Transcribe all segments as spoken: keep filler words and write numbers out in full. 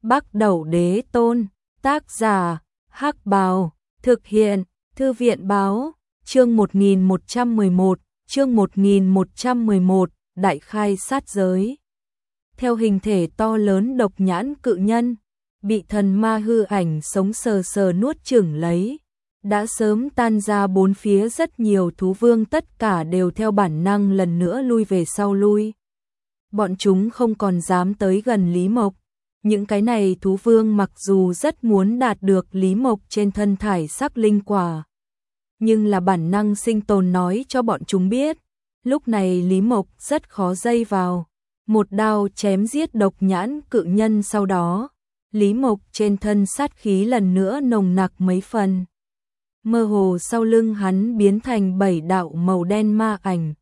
Bắc Đẩu Đế Tôn, tác giả, Hắc Bào, thực hiện, Thư viện Báo, chương một nghìn một trăm mười một, chương một nghìn một trăm mười một, Đại khai sát giới. Theo hình thể to lớn độc nhãn cự nhân, bị thần ma hư ảnh sống sờ sờ nuốt chửng lấy, đã sớm tan ra bốn phía, rất nhiều thú vương tất cả đều theo bản năng lần nữa lui về sau lui. Bọn chúng không còn dám tới gần Lý Mộc. Những cái này thú vương mặc dù rất muốn đạt được Lý Mộc trên thân thải sắc linh quả, nhưng là bản năng sinh tồn nói cho bọn chúng biết, lúc này Lý Mộc rất khó dây vào. Một đao chém giết độc nhãn cự nhân, sau đó, Lý Mộc trên thân sát khí lần nữa nồng nặc mấy phần. Mơ hồ sau lưng hắn biến thành bảy đạo màu đen ma ảnh.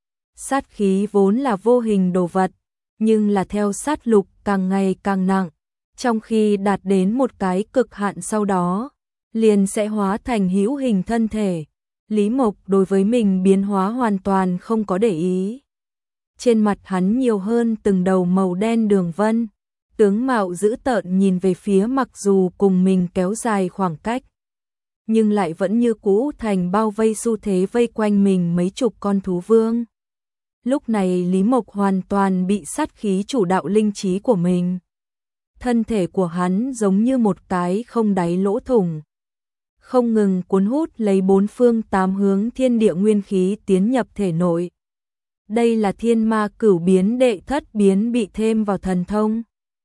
Sát khí vốn là vô hình đồ vật, nhưng là theo sát lục càng ngày càng nặng, trong khi đạt đến một cái cực hạn sau đó, liền sẽ hóa thành hữu hình thân thể. Lý Mộc đối với mình biến hóa hoàn toàn không có để ý. Trên mặt hắn nhiều hơn từng đầu màu đen đường vân, tướng mạo dữ tợn nhìn về phía mặc dù cùng mình kéo dài khoảng cách, nhưng lại vẫn như cũ thành bao vây xu thế vây quanh mình mấy chục con thú vương. Lúc này Lý Mộc hoàn toàn bị sát khí chủ đạo linh trí của mình. Thân thể của hắn giống như một cái không đáy lỗ thủng, không ngừng cuốn hút lấy bốn phương tám hướng thiên địa nguyên khí tiến nhập thể nội. Đây là thiên ma cửu biến đệ thất biến bị thêm vào thần thông.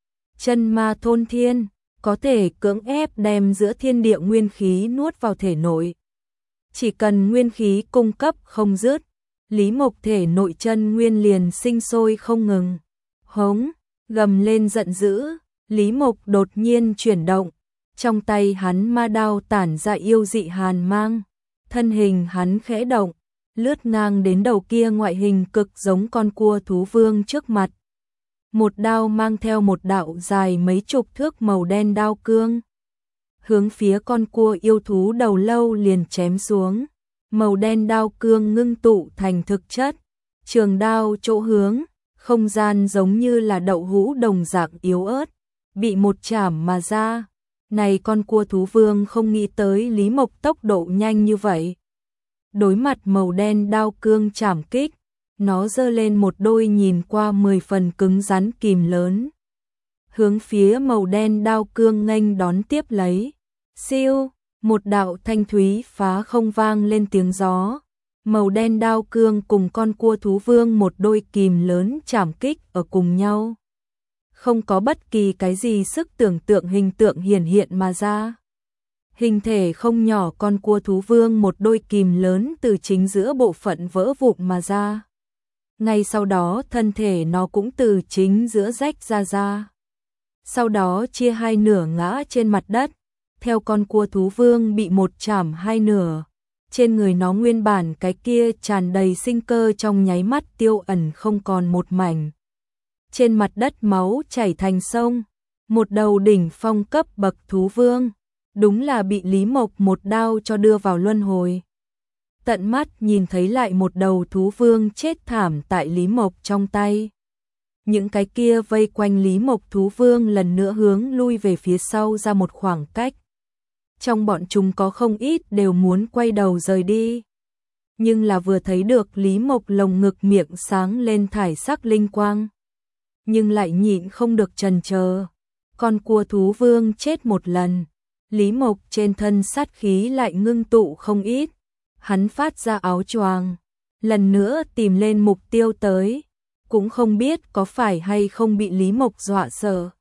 Chân ma thôn thiên, có thể cưỡng ép đem giữa thiên địa nguyên khí nuốt vào thể nội. Chỉ cần nguyên khí cung cấp không dứt, Lý Mộc thể nội chân nguyên liền sinh sôi không ngừng. Hống, gầm lên giận dữ, Lý Mộc đột nhiên chuyển động, trong tay hắn ma đao tản ra yêu dị hàn mang, thân hình hắn khẽ động, lướt ngang đến đầu kia ngoại hình cực giống con cua thú vương trước mặt. Một đao mang theo một đạo dài mấy chục thước màu đen đao cương, hướng phía con cua yêu thú đầu lâu liền chém xuống. Màu đen đao cương ngưng tụ thành thực chất, trường đao chỗ hướng, không gian giống như là đậu hũ đồng dạng yếu ớt, bị một chảm mà ra. Này con cua thú vương không nghĩ tới Lý Mộc tốc độ nhanh như vậy. Đối mặt màu đen đao cương chảm kích, nó giơ lên một đôi nhìn qua mười phần cứng rắn kìm lớn, hướng phía màu đen đao cương nghênh đón tiếp lấy. Siêu, một đạo thanh thúy phá không vang lên tiếng gió. Màu đen đao cương cùng con cua thú vương một đôi kìm lớn chạm kích ở cùng nhau. Không có bất kỳ cái gì sức tưởng tượng hình tượng hiển hiện mà ra. Hình thể không nhỏ con cua thú vương một đôi kìm lớn từ chính giữa bộ phận vỡ vụn mà ra. Ngay sau đó thân thể nó cũng từ chính giữa rách ra ra. Sau đó chia hai nửa ngã trên mặt đất. Theo con cua thú vương bị một chảm hai nửa, trên người nó nguyên bản cái kia tràn đầy sinh cơ trong nháy mắt tiêu ẩn không còn một mảnh. Trên mặt đất máu chảy thành sông, một đầu đỉnh phong cấp bậc thú vương, đúng là bị Lý Mộc một đao cho đưa vào luân hồi. Tận mắt nhìn thấy lại một đầu thú vương chết thảm tại Lý Mộc trong tay. Những cái kia vây quanh Lý Mộc thú vương lần nữa hướng lui về phía sau ra một khoảng cách. Trong bọn chúng có không ít đều muốn quay đầu rời đi. Nhưng là vừa thấy được Lý Mộc lồng ngực miệng sáng lên thải sắc linh quang. Nhưng lại nhịn không được chần chờ. Con cua thú vương chết một lần. Lý Mộc trên thân sát khí lại ngưng tụ không ít. Hắn phát ra áo choàng, lần nữa tìm lên mục tiêu tới. Cũng không biết có phải hay không bị Lý Mộc dọa sợ.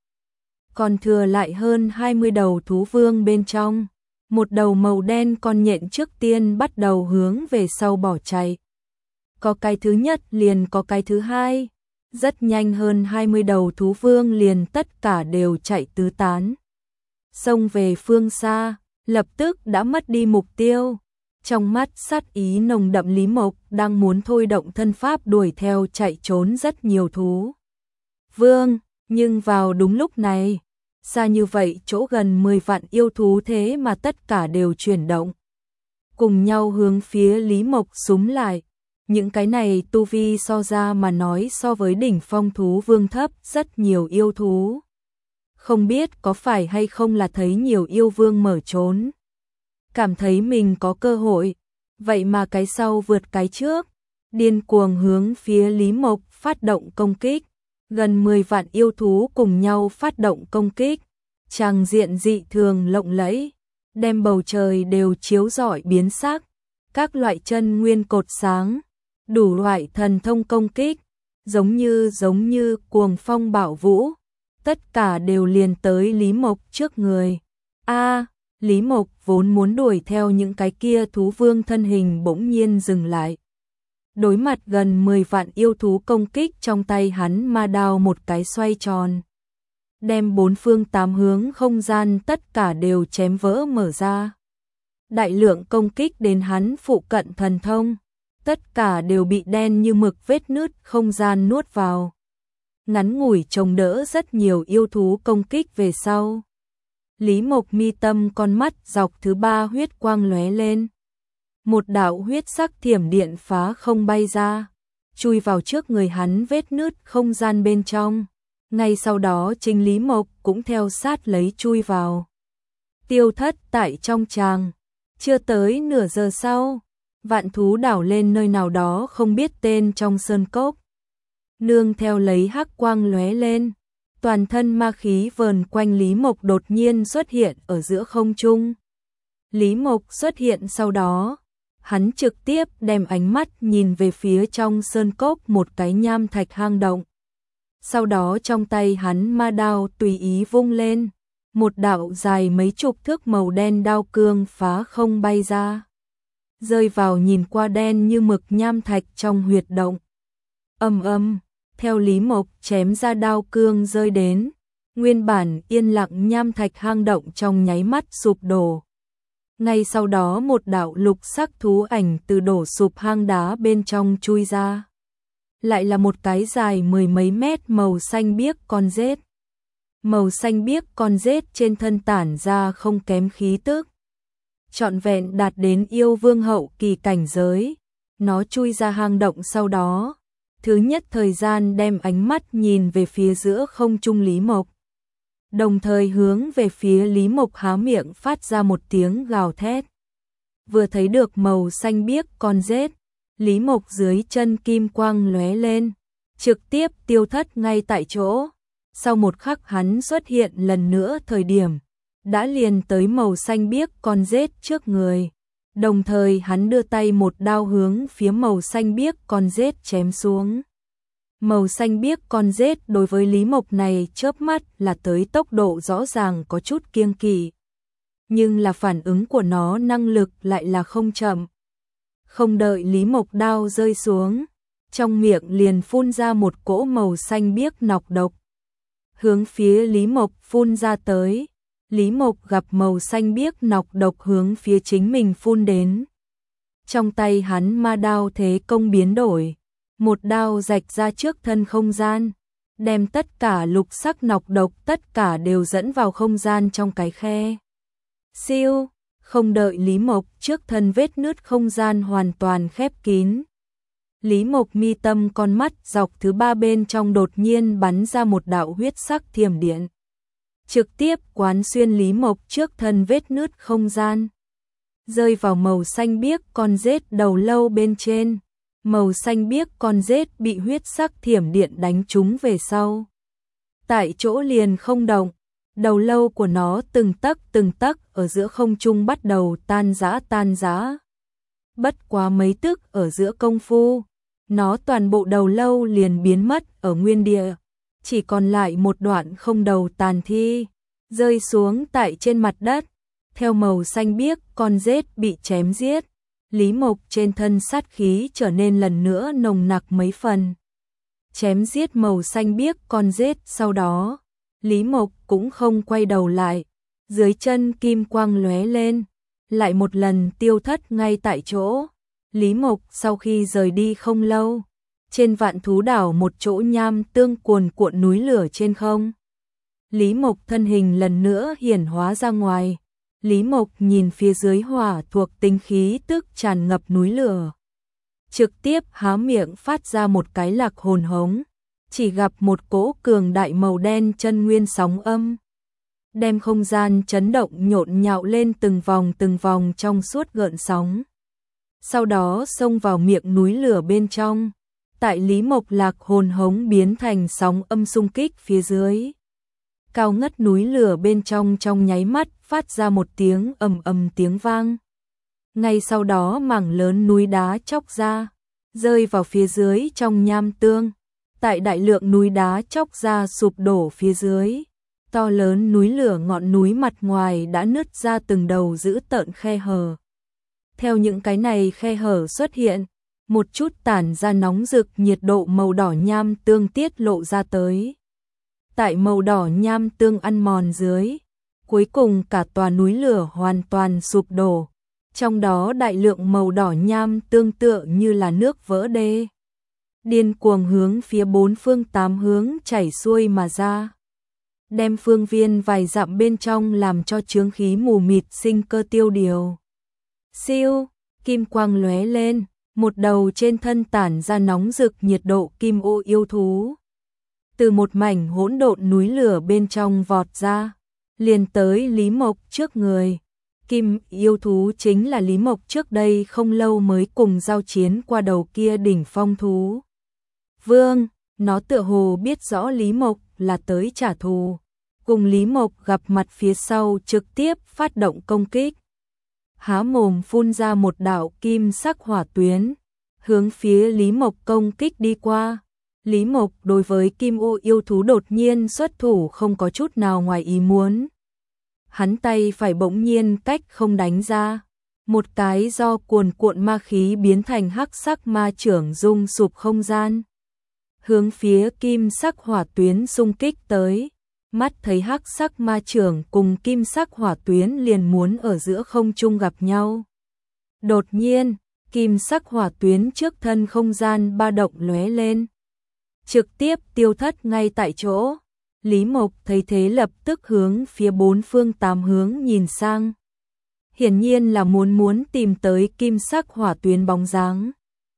Còn thừa lại hơn hai mươi đầu thú vương bên trong. Một đầu màu đen con nhện trước tiên bắt đầu hướng về sau bỏ chạy. Có cái thứ nhất liền có cái thứ hai. Rất nhanh hơn hai mươi đầu thú vương liền tất cả đều chạy tứ tán. Xông về phương xa, lập tức đã mất đi mục tiêu. Trong mắt sát ý nồng đậm Lý Mộc đang muốn thôi động thân pháp đuổi theo chạy trốn rất nhiều thú vương, nhưng vào đúng lúc này, xa như vậy chỗ gần mười vạn yêu thú thế mà tất cả đều chuyển động, cùng nhau hướng phía Lý Mộc xúm lại. Những cái này tu vi so ra mà nói so với đỉnh phong thú vương thấp rất nhiều yêu thú. không biết có phải hay không là thấy nhiều yêu vương mở trốn. Cảm thấy mình có cơ hội, vậy mà cái sau vượt cái trước, điên cuồng hướng phía Lý Mộc phát động công kích. Gần mười vạn yêu thú cùng nhau phát động công kích, tràng diện dị thường lộng lẫy, đem bầu trời đều chiếu rọi biến sắc, các loại chân nguyên cột sáng, đủ loại thần thông công kích, giống như giống như cuồng phong bạo vũ, tất cả đều liền tới Lý Mộc trước người. A, Lý Mộc vốn muốn đuổi theo những cái kia thú vương thân hình bỗng nhiên dừng lại. Đối mặt gần mười vạn yêu thú công kích, trong tay hắn ma đao một cái xoay tròn, đem bốn phương tám hướng không gian tất cả đều chém vỡ mở ra. Đại lượng công kích đến hắn phụ cận thần thông, tất cả đều bị đen như mực vết nứt không gian nuốt vào. Ngắn ngủi chống đỡ rất nhiều yêu thú công kích về sau. Lý Mộc mi tâm con mắt dọc thứ ba huyết quang lóe lên. Một đạo huyết sắc thiểm điện phá không bay ra, chui vào trước người hắn vết nứt không gian bên trong. Ngay sau đó chính Lý Mộc cũng theo sát lấy chui vào. Tiêu thất tại trong tràng. Chưa tới nửa giờ sau, vạn thú đảo lên nơi nào đó không biết tên trong sơn cốc. Nương theo lấy hắc quang lóe lên, toàn thân ma khí vờn quanh Lý Mộc đột nhiên xuất hiện ở giữa không trung. Lý Mộc xuất hiện sau đó, hắn trực tiếp đem ánh mắt nhìn về phía trong sơn cốc một cái nham thạch hang động. Sau đó trong tay hắn ma đao tùy ý vung lên, một đạo dài mấy chục thước màu đen đao cương phá không bay ra, rơi vào nhìn qua đen như mực nham thạch trong huyệt động. Ầm ầm, theo Lý Mộc chém ra đao cương rơi đến, nguyên bản yên lặng nham thạch hang động trong nháy mắt sụp đổ. Ngay sau đó một đạo lục sắc thú ảnh từ đổ sụp hang đá bên trong chui ra. Lại là một cái dài mười mấy mét màu xanh biếc con rết. Màu xanh biếc con rết trên thân tản ra không kém khí tức, trọn vẹn đạt đến yêu vương hậu kỳ cảnh giới. Nó chui ra hang động sau đó, thứ nhất thời gian đem ánh mắt nhìn về phía giữa không trung Lý Mộc, đồng thời hướng về phía Lý Mộc há miệng phát ra một tiếng gào thét. Vừa thấy được màu xanh biếc con rết, Lý Mộc dưới chân kim quang lóe lên, trực tiếp tiêu thất ngay tại chỗ. Sau một khắc hắn xuất hiện lần nữa thời điểm, đã liền tới màu xanh biếc con rết trước người. Đồng thời hắn đưa tay một đao hướng phía màu xanh biếc con rết chém xuống. Màu xanh biếc con rết đối với Lý Mộc này chớp mắt là tới tốc độ rõ ràng có chút kiêng kỵ. Nhưng là phản ứng của nó năng lực lại là không chậm. Không đợi Lý Mộc đao rơi xuống, trong miệng liền phun ra một cỗ màu xanh biếc nọc độc. Hướng phía Lý Mộc phun ra tới, Lý Mộc gặp màu xanh biếc nọc độc hướng phía chính mình phun đến. Trong tay hắn ma đao thế công biến đổi, một đao rạch ra trước thân không gian, đem tất cả lục sắc nọc độc tất cả đều dẫn vào không gian trong cái khe. Siêu, không đợi Lý Mộc trước thân vết nứt không gian hoàn toàn khép kín. Lý Mộc mi tâm con mắt dọc thứ ba bên trong đột nhiên bắn ra một đạo huyết sắc thiểm điện, trực tiếp quán xuyên Lý Mộc trước thân vết nứt không gian, rơi vào màu xanh biếc con rết đầu lâu bên trên. Màu xanh biếc con rết bị huyết sắc thiểm điện đánh trúng về sau, tại chỗ liền không động, đầu lâu của nó từng tấc từng tấc ở giữa không trung bắt đầu tan rã tan rã. Bất quá mấy tức ở giữa công phu, nó toàn bộ đầu lâu liền biến mất ở nguyên địa, chỉ còn lại một đoạn không đầu tàn thi, rơi xuống tại trên mặt đất. Theo màu xanh biếc con rết bị chém giết, Lý Mộc trên thân sát khí trở nên lần nữa nồng nặc mấy phần. Chém giết màu xanh biếc con rết sau đó, Lý Mộc cũng không quay đầu lại, dưới chân kim quang lóe lên, lại một lần tiêu thất ngay tại chỗ. Lý Mộc sau khi rời đi không lâu, trên vạn thú đảo một chỗ nham tương cuồn cuộn núi lửa trên không. Lý Mộc thân hình lần nữa hiển hóa ra ngoài. Lý Mộc nhìn phía dưới hỏa thuộc tính khí tức tràn ngập núi lửa, trực tiếp há miệng phát ra một cái lạc hồn hống, chỉ gặp một cỗ cường đại màu đen chân nguyên sóng âm đem không gian chấn động nhộn nhạo lên từng vòng từng vòng trong suốt gợn sóng. Sau đó xông vào miệng núi lửa bên trong, tại Lý Mộc Lạc hồn hống biến thành sóng âm xung kích phía dưới. Cao ngất núi lửa bên trong trong nháy mắt phát ra một tiếng ầm ầm tiếng vang. Ngay sau đó mảng lớn núi đá chóc ra, rơi vào phía dưới trong nham tương. Tại đại lượng núi đá chóc ra sụp đổ phía dưới, to lớn núi lửa ngọn núi mặt ngoài đã nứt ra từng đầu dữ tợn khe hở. Theo những cái này khe hở xuất hiện, một chút tản ra nóng rực nhiệt độ màu đỏ nham tương tiết lộ ra tới. Tại màu đỏ nham tương ăn mòn dưới, cuối cùng cả tòa núi lửa hoàn toàn sụp đổ. Trong đó đại lượng màu đỏ nham tương tựa như là nước vỡ đê, điên cuồng hướng phía bốn phương tám hướng chảy xuôi mà ra, đem phương viên vài dặm bên trong làm cho chướng khí mù mịt sinh cơ tiêu điều. Siêu, kim quang lóe lên, một đầu trên thân tản ra nóng rực nhiệt độ kim ô yêu thú, từ một mảnh hỗn độn núi lửa bên trong vọt ra, liền tới Lý Mộc trước người. Kim yêu thú chính là Lý Mộc trước đây không lâu mới cùng giao chiến qua đầu kia đỉnh phong thú vương, nó tựa hồ biết rõ Lý Mộc là tới trả thù, cùng Lý Mộc gặp mặt phía sau trực tiếp phát động công kích. Há mồm phun ra một đạo kim sắc hỏa tuyến, hướng phía Lý Mộc công kích đi qua. Lý Mộc đối với kim ô yêu thú đột nhiên xuất thủ không có chút nào ngoài ý muốn. Hắn tay phải bỗng nhiên cách không đánh ra, một cái do cuồn cuộn ma khí biến thành hắc sắc ma chưởng rung sụp không gian, hướng phía kim sắc hỏa tuyến xung kích tới. Mắt thấy hắc sắc ma chưởng cùng kim sắc hỏa tuyến liền muốn ở giữa không trung gặp nhau. Đột nhiên, kim sắc hỏa tuyến trước thân không gian ba động lóe lên, trực tiếp tiêu thất ngay tại chỗ. Lý Mộc thấy thế lập tức hướng phía bốn phương tám hướng nhìn sang. Hiển nhiên là muốn muốn tìm tới kim sắc hỏa tuyến bóng dáng.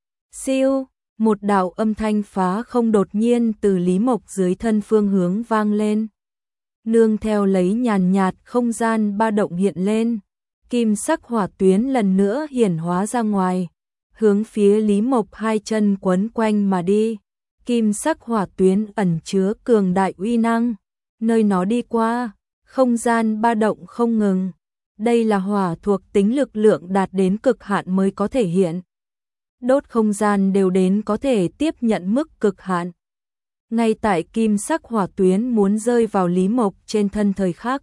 Siêu, một đạo âm thanh phá không đột nhiên từ Lý Mộc dưới thân phương hướng vang lên. Nương theo lấy nhàn nhạt không gian ba động hiện lên, kim sắc hỏa tuyến lần nữa hiển hóa ra ngoài, hướng phía Lý Mộc hai chân quấn quanh mà đi. Kim sắc hỏa tuyến ẩn chứa cường đại uy năng, nơi nó đi qua, không gian ba động không ngừng. Đây là hỏa thuộc tính lực lượng đạt đến cực hạn mới có thể hiện. Đốt không gian đều đến có thể tiếp nhận mức cực hạn. Ngay tại kim sắc hỏa tuyến muốn rơi vào Lý Mộc trên thân thời khắc,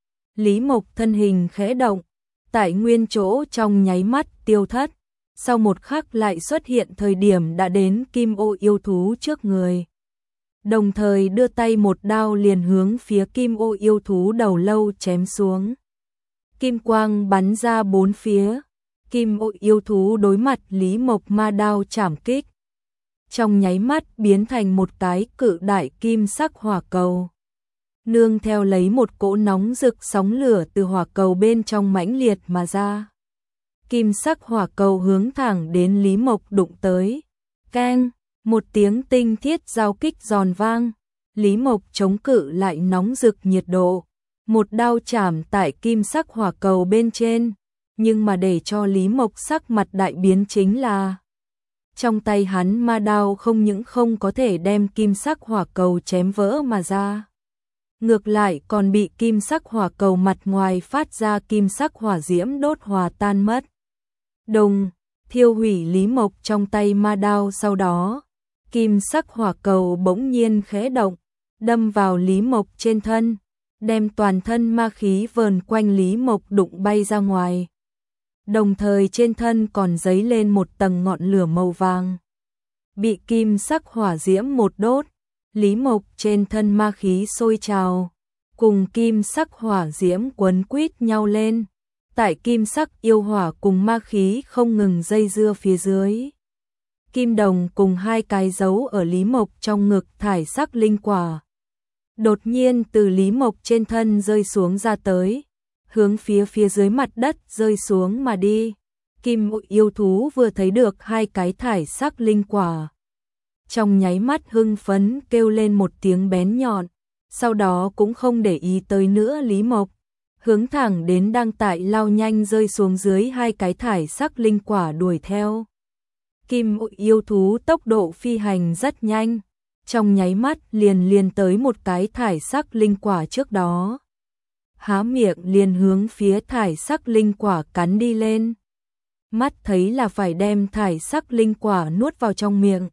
Lý Mộc thân hình khẽ động, tại nguyên chỗ trong nháy mắt tiêu thất. Sau một khắc lại xuất hiện thời điểm đã đến kim ô yêu thú trước người. Đồng thời đưa tay một đao liền hướng phía kim ô yêu thú đầu lâu chém xuống. Kim quang bắn ra bốn phía, kim ô yêu thú đối mặt Lý Mộc ma đao chảm kích, trong nháy mắt biến thành một cái cự đại kim sắc hỏa cầu. Nương theo lấy một cỗ nóng rực sóng lửa từ hỏa cầu bên trong mãnh liệt mà ra. Kim sắc hỏa cầu hướng thẳng đến Lý Mộc đụng tới. Keng, một tiếng tinh thiết giao kích giòn vang. Lý Mộc chống cự lại nóng rực nhiệt độ. Một đao chảm tại kim sắc hỏa cầu bên trên. Nhưng mà để cho Lý Mộc sắc mặt đại biến chính là trong tay hắn ma đao không những không có thể đem kim sắc hỏa cầu chém vỡ mà ra. Ngược lại còn bị kim sắc hỏa cầu mặt ngoài phát ra kim sắc hỏa diễm đốt hòa tan mất. Đồng, thiêu hủy Lý Mộc trong tay ma đao. Sau đó, kim sắc hỏa cầu bỗng nhiên khẽ động, đâm vào Lý Mộc trên thân, đem toàn thân ma khí vờn quanh Lý Mộc đụng bay ra ngoài. Đồng thời trên thân còn dấy lên một tầng ngọn lửa màu vàng. Bị kim sắc hỏa diễm một đốt, Lý Mộc trên thân ma khí sôi trào, cùng kim sắc hỏa diễm quấn quýt nhau lên. Tại kim sắc yêu hỏa cùng ma khí không ngừng dây dưa phía dưới. Kim đồng cùng hai cái dấu ở Lý Mộc trong ngực thải sắc linh quả. Đột nhiên từ Lý Mộc trên thân rơi xuống ra tới, hướng phía phía dưới mặt đất rơi xuống mà đi. Kim yêu thú vừa thấy được hai cái thải sắc linh quả, trong nháy mắt hưng phấn kêu lên một tiếng bén nhọn, sau đó cũng không để ý tới nữa Lý Mộc, hướng thẳng đến đang tại lao nhanh rơi xuống dưới hai cái thải sắc linh quả đuổi theo. Kim yêu thú tốc độ phi hành rất nhanh, trong nháy mắt liền liền tới một cái thải sắc linh quả trước đó. Há miệng liền hướng phía thải sắc linh quả cắn đi lên. Mắt thấy là phải đem thải sắc linh quả nuốt vào trong miệng.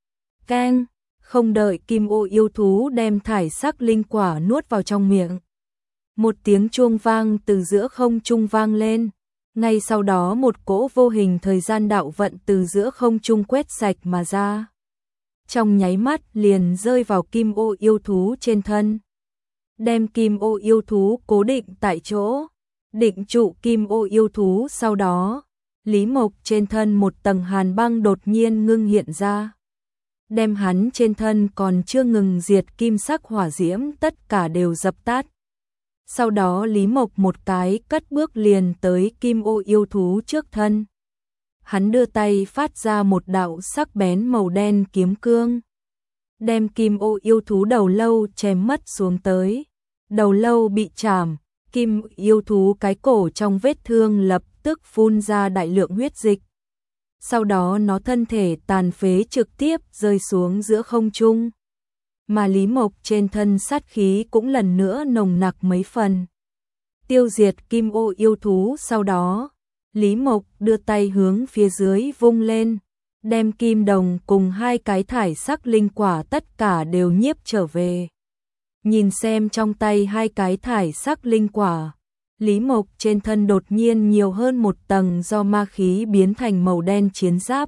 Keng, không đợi kim ô yêu thú đem thải sắc linh quả nuốt vào trong miệng. Một tiếng chuông vang từ giữa không trung vang lên. Ngay sau đó một cỗ vô hình thời gian đạo vận từ giữa không trung quét sạch mà ra. Trong nháy mắt liền rơi vào kim ô yêu thú trên thân. Đem kim ô yêu thú cố định tại chỗ. Định trụ kim ô yêu thú sau đó. Lý Mộc trên thân một tầng hàn băng đột nhiên ngưng hiện ra. Đem hắn trên thân còn chưa ngừng diệt kim sắc hỏa diễm tất cả đều dập tắt. Sau đó Lý Mộc một cái cất bước liền tới kim ô yêu thú trước thân. Hắn đưa tay phát ra một đạo sắc bén màu đen kiếm cương. Đem kim ô yêu thú đầu lâu chém mất xuống tới. Đầu lâu bị chảm, kim yêu thú cái cổ trong vết thương lập tức phun ra đại lượng huyết dịch. Sau đó nó thân thể tàn phế trực tiếp rơi xuống giữa không trung. Mà Lý Mộc trên thân sát khí cũng lần nữa nồng nặc mấy phần. Tiêu diệt kim ô yêu thú sau đó, Lý Mộc đưa tay hướng phía dưới vung lên, đem kim đồng cùng hai cái thải sắc linh quả tất cả đều nhiếp trở về. Nhìn xem trong tay hai cái thải sắc linh quả, Lý Mộc trên thân đột nhiên nhiều hơn một tầng do ma khí biến thành màu đen chiến giáp.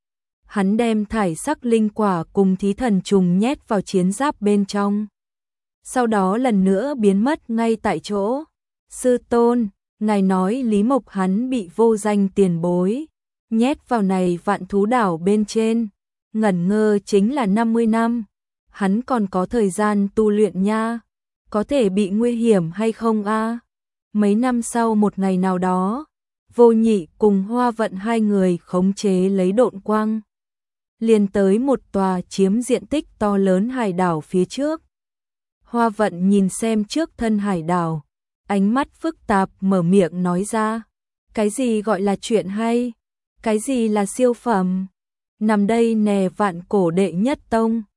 Hắn đem thải sắc linh quả cùng thí thần trùng nhét vào chiến giáp bên trong. Sau đó lần nữa biến mất ngay tại chỗ. Sư tôn, ngài nói Lý Mộc hắn bị vô danh tiền bối nhét vào này vạn thú đảo bên trên, ngẩn ngơ chính là năm mươi năm. Hắn còn có thời gian tu luyện nha, có thể bị nguy hiểm hay không a? Mấy năm sau một ngày nào đó, Vô Nhị cùng Hoa Vận hai người khống chế lấy độn quang, liền tới một tòa chiếm diện tích to lớn hải đảo phía trước. Hoa Vận nhìn xem trước thân hải đảo, ánh mắt phức tạp mở miệng nói ra, cái gì gọi là chuyện hay, cái gì là siêu phẩm, nằm đây nè vạn cổ đệ nhất tông.